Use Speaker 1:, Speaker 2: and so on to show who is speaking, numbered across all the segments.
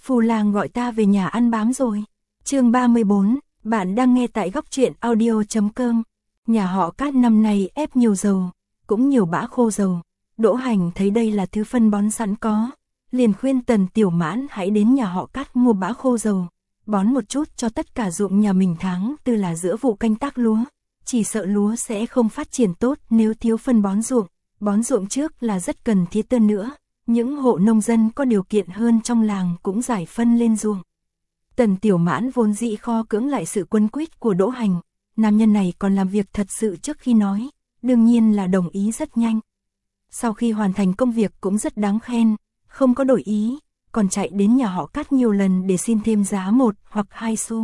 Speaker 1: Phù Lang gọi ta về nhà ăn bám rồi. Chương 34, bạn đang nghe tại góc truyện audio.com. Nhà họ Cát năm nay ép nhiều dầu, cũng nhiều bã khô dầu. Đỗ Hành thấy đây là thứ phân bón sẵn có, liền khuyên Tần Tiểu Mãn hãy đến nhà họ Cát mua bã khô dầu, bón một chút cho tất cả ruộng nhà mình tháng tư là giữa vụ canh tác lúa. Chỉ sợ lúa sẽ không phát triển tốt nếu thiếu phân bón ruộng trước là rất cần thiết hơn nữa. Những hộ nông dân có điều kiện hơn trong làng cũng giải phân lên ruộng. Tần Tiểu Mãn vốn dĩ kho cưỡng lại sự quấn quýt của Đỗ Hành, nam nhân này còn làm việc thật sự trước khi nói, đương nhiên là đồng ý rất nhanh. Sau khi hoàn thành công việc cũng rất đáng khen, không có đổi ý, còn chạy đến nhà họ Cát nhiều lần để xin thêm giá 1 hoặc 2 xu.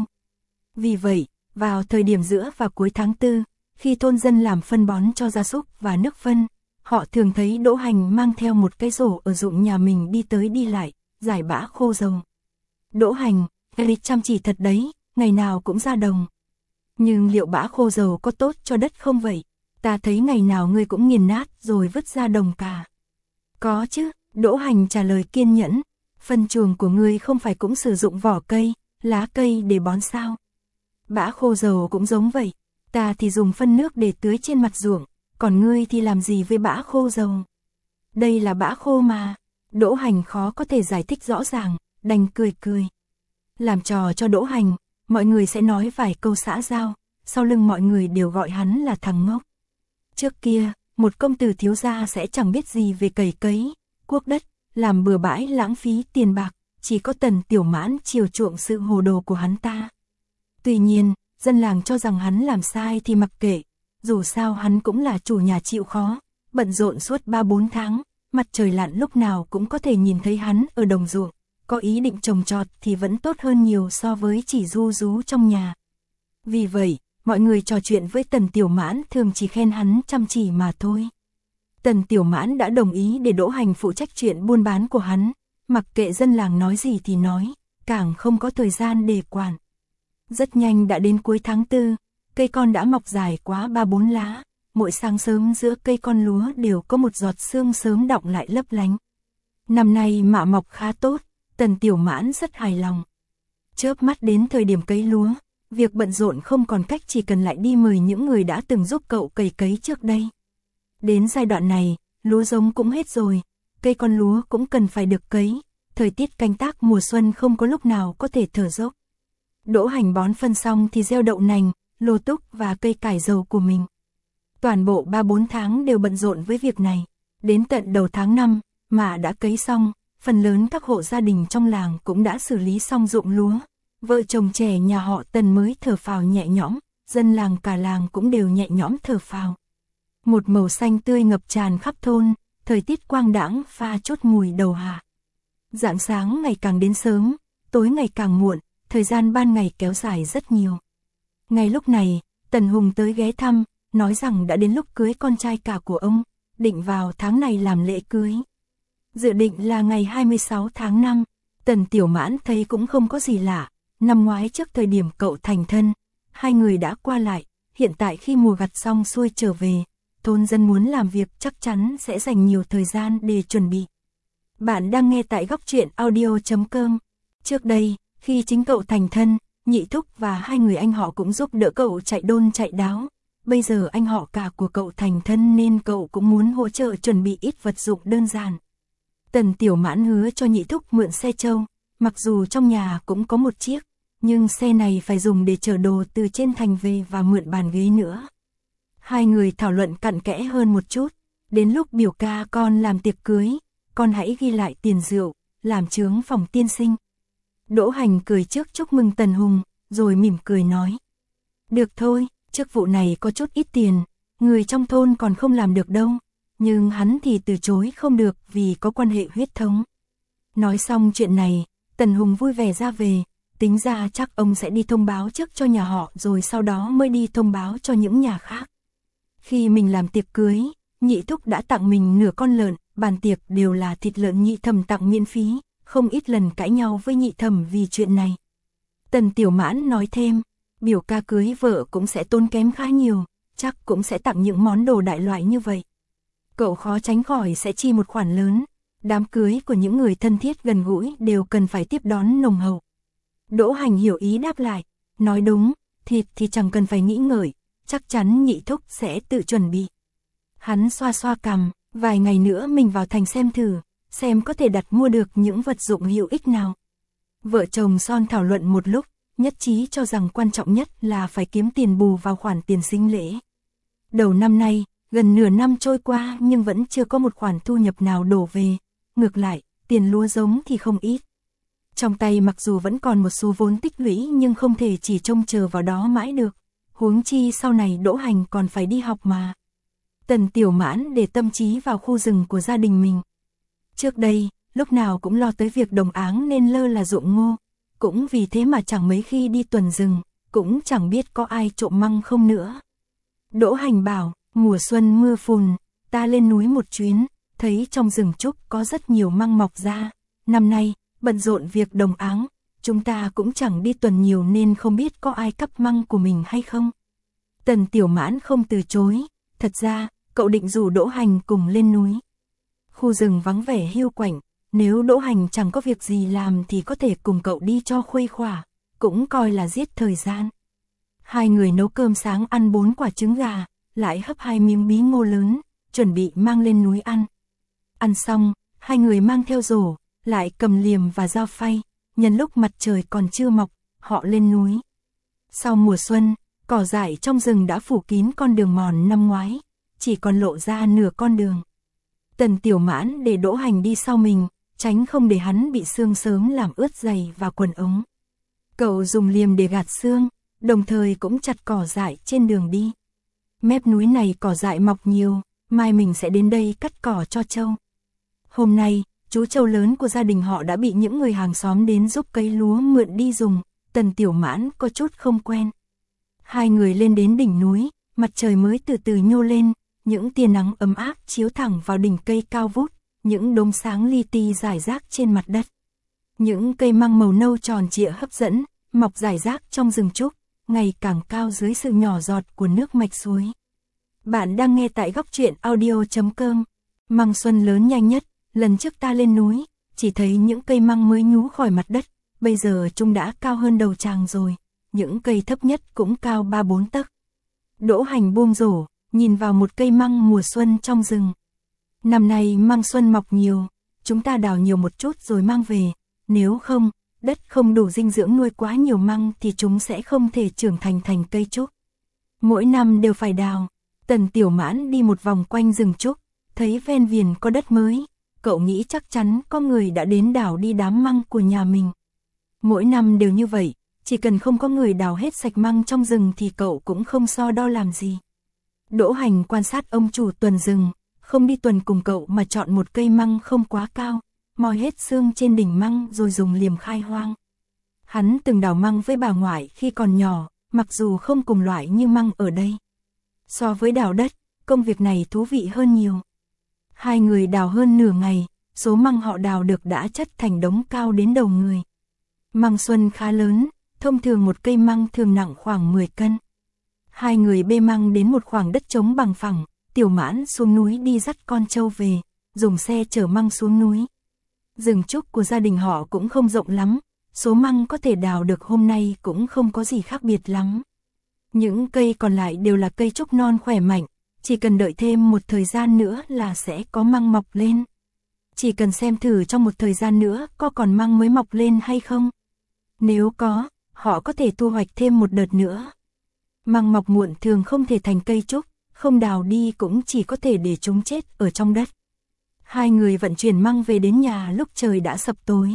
Speaker 1: Vì vậy, vào thời điểm giữa và cuối tháng 4, khi thôn dân làm phân bón cho gia súc và nước phân, họ thường thấy Đỗ Hành mang theo một cái rổ ở ruộng nhà mình đi tới đi lại, giải bã khô dầu. Đỗ Hành, Eric chăm chỉ thật đấy, ngày nào cũng ra đồng. Nhưng liệu bã khô dầu có tốt cho đất không vậy? Ta thấy ngày nào ngươi cũng nghiền nát rồi vứt ra đồng cả. Có chứ, Đỗ Hành trả lời kiên nhẫn. Phân chuồng của ngươi không phải cũng sử dụng vỏ cây, lá cây để bón sao? Bã khô dầu cũng giống vậy. Ta thì dùng phân nước để tưới trên mặt ruộng, còn ngươi thì làm gì với bã khô dầu? Đây là bã khô mà. Đỗ Hành khó có thể giải thích rõ ràng, đành cười. Làm trò cho Đỗ Hành, mọi người sẽ nói vài câu xã giao, sau lưng mọi người đều gọi hắn là thằng ngốc. Trước kia, một công tử thiếu gia sẽ chẳng biết gì về cày cuốc đất, làm bừa bãi lãng phí tiền bạc, chỉ có Tần Tiểu Mãn chiều chuộng sự hồ đồ của hắn ta. Tuy nhiên, dân làng cho rằng hắn làm sai thì mặc kệ, dù sao hắn cũng là chủ nhà chịu khó, bận rộn suốt 3-4 tháng, mặt trời lặn lúc nào cũng có thể nhìn thấy hắn ở đồng ruộng, có ý định trồng trọt thì vẫn tốt hơn nhiều so với chỉ ru rú trong nhà. Vì vậy, mọi người trò chuyện với Tần Tiểu Mãn thường chỉ khen hắn chăm chỉ mà thôi. Tần Tiểu Mãn đã đồng ý để Đỗ Hành phụ trách chuyện buôn bán của hắn, mặc kệ dân làng nói gì thì nói, càng không có thời gian để quản. Rất nhanh đã đến cuối tháng 4, cây con đã mọc dài quá 3-4 lá, mỗi sáng sớm giữa cây con lúa đều có một giọt sương sớm đọng lại lấp lánh. Năm nay mạ mọc khá tốt, Tần Tiểu Mãn rất hài lòng. Chớp mắt đến thời điểm cấy lúa, việc bận rộn không còn cách, chỉ cần lại đi mời những người đã từng giúp cậu cấy trước đây. Đến giai đoạn này, lúa giống cũng hết rồi, cây con lúa cũng cần phải được cấy, thời tiết canh tác mùa xuân không có lúc nào có thể thở dốc. Đỗ Hành bón phân xong thì gieo đậu nành, lô túc và cây cải dầu của mình. Toàn bộ 3-4 tháng đều bận rộn với việc này, đến tận đầu tháng 5, mà đã cấy xong, phần lớn các hộ gia đình trong làng cũng đã xử lý xong ruộng lúa. Vợ chồng trẻ nhà họ Tần mới thở phào nhẹ nhõm, dân làng cả làng cũng đều nhẹ nhõm thở phào. Một màu xanh tươi ngập tràn khắp thôn, thời tiết quang đãng pha chốt mùi đầu hạ. Rạng sáng ngày càng đến sớm, tối ngày càng muộn, thời gian ban ngày kéo dài rất nhiều. Ngay lúc này, Tần Hùng tới ghé thăm, nói rằng đã đến lúc cưới con trai cả của ông, định vào tháng này làm lễ cưới. Dự định là ngày 26 tháng 5, Tần Tiểu Mãn thấy cũng không có gì lạ. Năm ngoái trước thời điểm cậu thành thân, hai người đã qua lại, hiện tại khi mùa gặt xong xuôi trở về, thôn dân muốn làm việc chắc chắn sẽ dành nhiều thời gian để chuẩn bị. Bạn đang nghe tại góc truyện audio.com. Trước đây, khi chính cậu thành thân, nhị thúc và hai người anh họ cũng giúp đỡ cậu chạy đôn chạy đáo. Bây giờ anh họ cả của cậu thành thân nên cậu cũng muốn hỗ trợ chuẩn bị ít vật dụng đơn giản. Tần Tiểu Mãn hứa cho nhị thúc mượn xe trâu, mặc dù trong nhà cũng có một chiếc, nhưng xe này phải dùng để chở đồ từ trên thành về và mượn bàn ghế nữa. Hai người thảo luận cặn kẽ hơn một chút, đến lúc biểu ca con làm tiệc cưới, con hãy ghi lại tiền rượu, làm chướng phòng tiên sinh. Đỗ Hành cười trước chúc mừng Tần Hùng, rồi mỉm cười nói. Được thôi, chức vụ này có chút ít tiền, người trong thôn còn không làm được đâu, nhưng hắn thì từ chối không được vì có quan hệ huyết thống. Nói xong chuyện này, Tần Hùng vui vẻ ra về, tính ra chắc ông sẽ đi thông báo trước cho nhà họ rồi sau đó mới đi thông báo cho những nhà khác. Khi mình làm tiệc cưới, nhị thúc đã tặng mình nửa con lợn, bàn tiệc đều là thịt lợn nhị thẩm tặng miễn phí, không ít lần cãi nhau với nhị thẩm vì chuyện này. Tần Tiểu Mãn nói thêm, biểu ca cưới vợ cũng sẽ tốn kém khá nhiều, chắc cũng sẽ tặng những món đồ đại loại như vậy. Cậu khó tránh khỏi sẽ chi một khoản lớn, đám cưới của những người thân thiết gần gũi đều cần phải tiếp đón nồng hậu. Đỗ Hành hiểu ý đáp lại, nói đúng, thịt thì chẳng cần phải nghĩ ngợi, chắc chắn nhị thúc sẽ tự chuẩn bị. Hắn xoa xoa cằm, vài ngày nữa mình vào thành xem thử, xem có thể đặt mua được những vật dụng hữu ích nào. Vợ chồng Son thảo luận một lúc, nhất trí cho rằng quan trọng nhất là phải kiếm tiền bù vào khoản tiền sinh lễ. Đầu năm nay, gần nửa năm trôi qua nhưng vẫn chưa có một khoản thu nhập nào đổ về, ngược lại, tiền lúa giống thì không ít. Trong tay mặc dù vẫn còn một số vốn tích lũy nhưng không thể chỉ trông chờ vào đó mãi được, huống chi sau này Đỗ Hành còn phải đi học mà. Tần Tiểu Mãn để tâm trí vào khu rừng của gia đình mình. Trước đây, lúc nào cũng lo tới việc đồng áng nên lơ là ruộng ngô, cũng vì thế mà chẳng mấy khi đi tuần rừng, cũng chẳng biết có ai trộm măng không nữa. Đỗ Hành bảo, mùa xuân mưa phùn, ta lên núi một chuyến, thấy trong rừng trúc có rất nhiều măng mọc ra. Năm nay, bận rộn việc đồng áng, chúng ta cũng chẳng đi tuần nhiều nên không biết có ai cắp măng của mình hay không. Tần Tiểu Mãn không từ chối, thật ra, cậu định rủ Đỗ Hành cùng lên núi. Khu rừng vắng vẻ hiu quạnh, nếu Đỗ Hành chẳng có việc gì làm thì có thể cùng cậu đi cho khuây khỏa, cũng coi là giết thời gian. Hai người nấu cơm sáng ăn 4 quả trứng gà, lại hấp 2 miếng bí ngô lớn, chuẩn bị mang lên núi ăn. Ăn xong, hai người mang theo rổ, lại cầm liềm và dao phay, nhân lúc mặt trời còn chưa mọc, họ lên núi. Sau mùa xuân, cỏ dại trong rừng đã phủ kín con đường mòn năm ngoái, chỉ còn lộ ra nửa con đường. Tần Tiểu Mãn để Đỗ Hành đi sau mình, tránh không để hắn bị sương sớm làm ướt giày và quần ống. Cậu dùng liềm để gạt sương, đồng thời cũng chặt cỏ dại trên đường đi. Mép núi này cỏ dại mọc nhiều, mai mình sẽ đến đây cắt cỏ cho trâu. Hôm nay, chú trâu lớn của gia đình họ đã bị những người hàng xóm đến giúp cấy lúa mượn đi dùng, Tần Tiểu Mãn có chút không quen. Hai người lên đến đỉnh núi, mặt trời mới từ từ nhô lên, những tia nắng ấm áp chiếu thẳng vào đỉnh cây cao vút, những đốm sáng li ti rải rác trên mặt đất. Những cây măng màu nâu tròn trịa hấp dẫn, mọc rải rác trong rừng trúc, ngày càng cao dưới sự nhỏ giọt của nước mạch suối. Bạn đang nghe tại góc truyện audio.com. Măng xuân lớn nhanh nhất, lần trước ta lên núi, chỉ thấy những cây măng mới nhú khỏi mặt đất, bây giờ chúng đã cao hơn đầu tràng rồi, những cây thấp nhất cũng cao 3-4 tấc. Đỗ Hành buông rổ, nhìn vào một cây măng mùa xuân trong rừng. Năm nay măng xuân mọc nhiều, chúng ta đào nhiều một chút rồi mang về, nếu không, đất không đủ dinh dưỡng nuôi quá nhiều măng thì chúng sẽ không thể trưởng thành cây trúc. Mỗi năm đều phải đào. Tần Tiểu Mãn đi một vòng quanh rừng trúc, thấy ven viền có đất mới, cậu nghĩ chắc chắn có người đã đến đào đi đám măng của nhà mình. Mỗi năm đều như vậy, chỉ cần không có người đào hết sạch măng trong rừng thì cậu cũng không so đo làm gì. Đỗ Hành quan sát ông chủ tuần rừng, không đi tuần cùng cậu mà chọn một cây măng không quá cao, moi hết xương trên đỉnh măng rồi dùng liềm khai hoang. Hắn từng đào măng với bà ngoại khi còn nhỏ, mặc dù không cùng loại như măng ở đây. So với đào đất, công việc này thú vị hơn nhiều. Hai người đào hơn nửa ngày, số măng họ đào được đã chất thành đống cao đến đầu người. Măng xuân khá lớn, thông thường một cây măng thường nặng khoảng 10 cân. Hai người bê măng đến một khoảng đất trống bằng phẳng, Tiểu Mãn xuống núi đi dắt con trâu về, dùng xe chở măng xuống núi. Rừng trúc của gia đình họ cũng không rộng lắm, số măng có thể đào được hôm nay cũng không có gì khác biệt lắm. Những cây còn lại đều là cây trúc non khỏe mạnh, chỉ cần đợi thêm một thời gian nữa là sẽ có măng mọc lên. Chỉ cần xem thử trong một thời gian nữa có còn măng mới mọc lên hay không. Nếu có, họ có thể thu hoạch thêm một đợt nữa. Măng mọc muộn thường không thể thành cây trúc, không đào đi cũng chỉ có thể để chúng chết ở trong đất. Hai người vận chuyển măng về đến nhà lúc trời đã sập tối.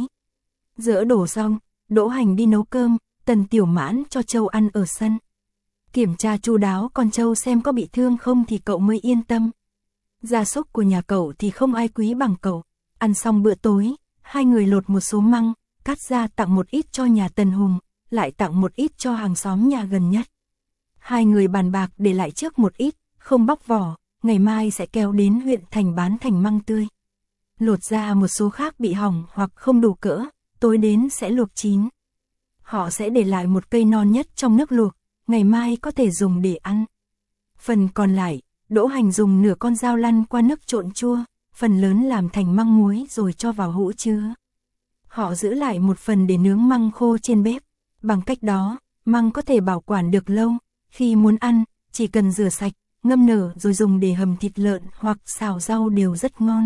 Speaker 1: Dỡ đổ xong, Đỗ Hành đi nấu cơm, Tần Tiểu Mãn cho trâu ăn ở sân. Kiểm tra chu đáo con trâu xem có bị thương không thì cậu mới yên tâm. Gia súc của nhà cậu thì không ai quý bằng cậu. Ăn xong bữa tối, hai người lột một số măng, cắt ra tặng một ít cho nhà Tần Hùng, lại tặng một ít cho hàng xóm nhà gần nhất. Hai người bàn bạc để lại trước một ít, không bóc vỏ, ngày mai sẽ kéo đến huyện thành bán thành măng tươi. Lột ra một số khác bị hỏng hoặc không đủ cỡ, tối đến sẽ luộc chín. Họ sẽ để lại một cây non nhất trong nước luộc, ngày mai có thể dùng để ăn. Phần còn lại, Đỗ Hành dùng nửa con dao lăn qua nước trộn chua, phần lớn làm thành măng muối rồi cho vào hũ chứa. Họ giữ lại một phần để nướng măng khô trên bếp. Bằng cách đó, măng có thể bảo quản được lâu, khi muốn ăn, chỉ cần rửa sạch, ngâm nở rồi dùng để hầm thịt lợn hoặc xào rau đều rất ngon.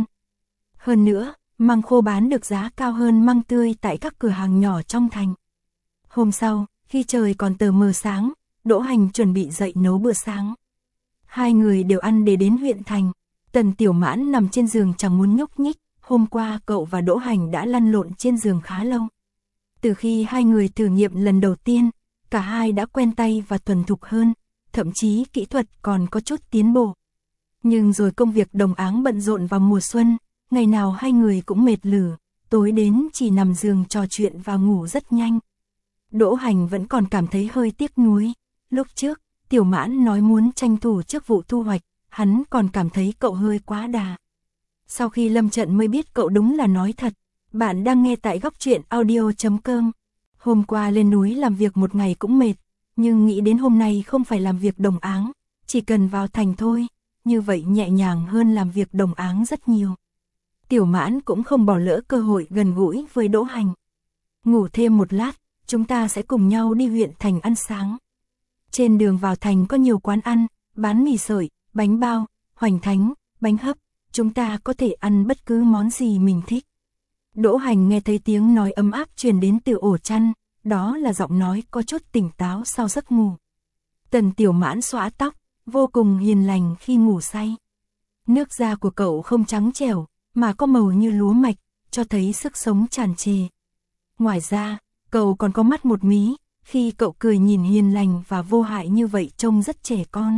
Speaker 1: Hơn nữa, măng khô bán được giá cao hơn măng tươi tại các cửa hàng nhỏ trong thành. Hôm sau, khi trời còn tờ mờ sáng, Đỗ Hành chuẩn bị dậy nấu bữa sáng. Hai người đều ăn để đến huyện thành. Tần Tiểu Mãn nằm trên giường chẳng muốn nhúc nhích, hôm qua cậu và Đỗ Hành đã lăn lộn trên giường khá lâu. Từ khi hai người thử nghiệm lần đầu tiên, cả hai đã quen tay và thuần thục hơn, thậm chí kỹ thuật còn có chút tiến bộ. Nhưng rồi công việc đồng áng bận rộn vào mùa xuân, ngày nào hai người cũng mệt lử, tối đến chỉ nằm giường trò chuyện và ngủ rất nhanh. Đỗ Hành vẫn còn cảm thấy hơi tiếc nuối. Lúc trước, Tiểu Mãn nói muốn tranh thủ trước vụ thu hoạch, hắn còn cảm thấy cậu hơi quá đà. Sau khi lâm trận mới biết cậu đúng là nói thật. Bạn đang nghe tại Góc Truyện Audio.com. Hôm qua lên núi làm việc một ngày cũng mệt, nhưng nghĩ đến hôm nay không phải làm việc đồng áng, chỉ cần vào thành thôi, như vậy nhẹ nhàng hơn làm việc đồng áng rất nhiều. Tiểu Mãn cũng không bỏ lỡ cơ hội gần gũi với Đỗ Hành. Ngủ thêm một lát, chúng ta sẽ cùng nhau đi huyện thành ăn sáng. Trên đường vào thành có nhiều quán ăn, bán mì sợi, bánh bao, hoành thánh, bánh hấp, chúng ta có thể ăn bất cứ món gì mình thích. Đỗ Hành nghe thấy tiếng nói ấm áp truyền đến từ ổ chăn, đó là giọng nói có chút tỉnh táo sau giấc ngủ. Tần Tiểu Mãn xõa tóc, vô cùng hiền lành khi ngủ say. Nước da của cậu không trắng trẻo, mà có màu như lúa mạch, cho thấy sức sống tràn trề. Ngoài ra, cậu còn có mắt một mí, khi cậu cười nhìn hiền lành và vô hại như vậy trông rất trẻ con.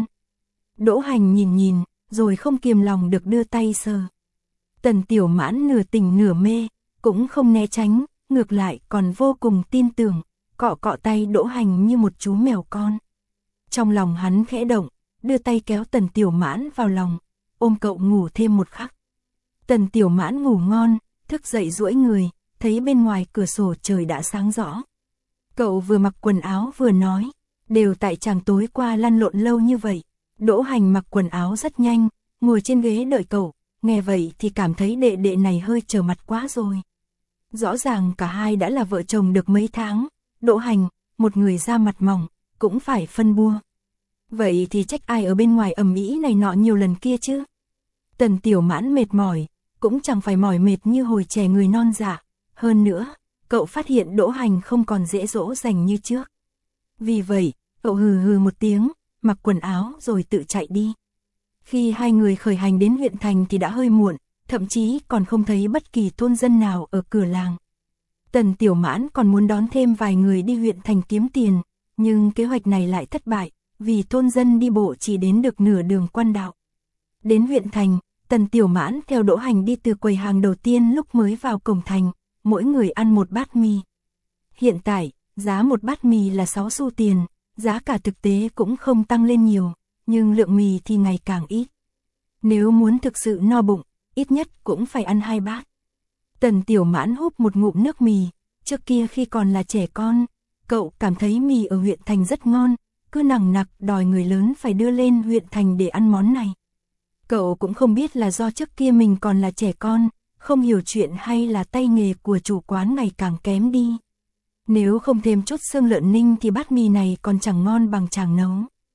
Speaker 1: Đỗ Hành nhìn, rồi không kiềm lòng được đưa tay sờ. Tần Tiểu Mãn nửa tỉnh nửa mê, cũng không né tránh, ngược lại còn vô cùng tin tưởng, cọ cọ tay Đỗ Hành như một chú mèo con. Trong lòng hắn khẽ động, đưa tay kéo Tần Tiểu Mãn vào lòng, ôm cậu ngủ thêm một khắc. Tần Tiểu Mãn ngủ ngon, thức dậy duỗi người, thấy bên ngoài cửa sổ trời đã sáng rõ. Cậu vừa mặc quần áo vừa nói, đều tại chàng tối qua lăn lộn lâu như vậy. Đỗ Hành mặc quần áo rất nhanh, ngồi trên ghế đợi cậu, nghe vậy thì cảm thấy đệ đệ này hơi trở mặt quá rồi. Rõ ràng cả hai đã là vợ chồng được mấy tháng, Đỗ Hành, một người da mặt mỏng, cũng phải phân bua. Vậy thì trách ai ở bên ngoài ầm ĩ này nọ nhiều lần kia chứ? Tần Tiểu Mãn mệt mỏi, cũng chẳng phải mỏi mệt như hồi trẻ người non dạ. Hơn nữa, cậu phát hiện Đỗ Hành không còn dễ dỗ dành như trước. Vì vậy, cậu hừ một tiếng, mặc quần áo rồi tự chạy đi. Khi hai người khởi hành đến huyện thành thì đã hơi muộn, thậm chí còn không thấy bất kỳ thôn dân nào ở cửa làng. Tần Tiểu Mãn còn muốn đón thêm vài người đi huyện thành kiếm tiền, nhưng kế hoạch này lại thất bại, vì thôn dân đi bộ chỉ đến được nửa đường quan đạo. Đến huyện thành, Tần Tiểu Mãn theo Đỗ Hành đi từ quầy hàng đầu tiên lúc mới vào cổng thành, mỗi người ăn một bát mì. Hiện tại, giá một bát mì là 6 xu tiền, giá cả thực tế cũng không tăng lên nhiều, nhưng lượng mì thì ngày càng ít. Nếu muốn thực sự no bụng, ít nhất cũng phải ăn 2 bát. Tần Tiểu Mãn húp một ngụm nước mì, trước kia khi còn là trẻ con, cậu cảm thấy mì ở huyện thành rất ngon, cứ nằng nặc đòi người lớn phải đưa lên huyện thành để ăn món này. Cậu cũng không biết là do trước kia mình còn là trẻ con, không hiểu chuyện hay là tay nghề của chủ quán ngày càng kém đi. Nếu không thêm chút xương lợn ninh thì bát mì này còn chẳng ngon bằng chàng nấu.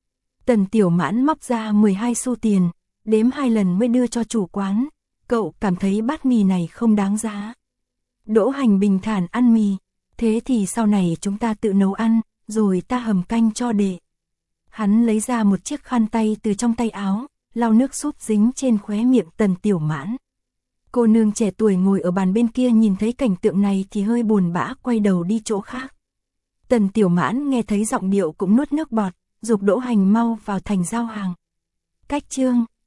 Speaker 1: Tần Tiểu Mãn móc ra 12 xu tiền, đếm 2 lần mới đưa cho chủ quán. Cậu cảm thấy bát mì này không đáng giá. Đỗ Hành bình thản ăn mì, thế thì sau này chúng ta tự nấu ăn, rồi ta hầm canh cho đệ. Hắn lấy ra một chiếc khăn tay từ trong tay áo, lau nước sút dính trên khóe miệng Tần Tiểu Mãn. Cô nương trẻ tuổi ngồi ở bàn bên kia nhìn thấy cảnh tượng này thì hơi buồn bã quay đầu đi chỗ khác. Tần Tiểu Mãn nghe thấy giọng điệu cũng nuốt nước bọt, giục Đỗ Hành mau vào thành giao hàng. Cách chương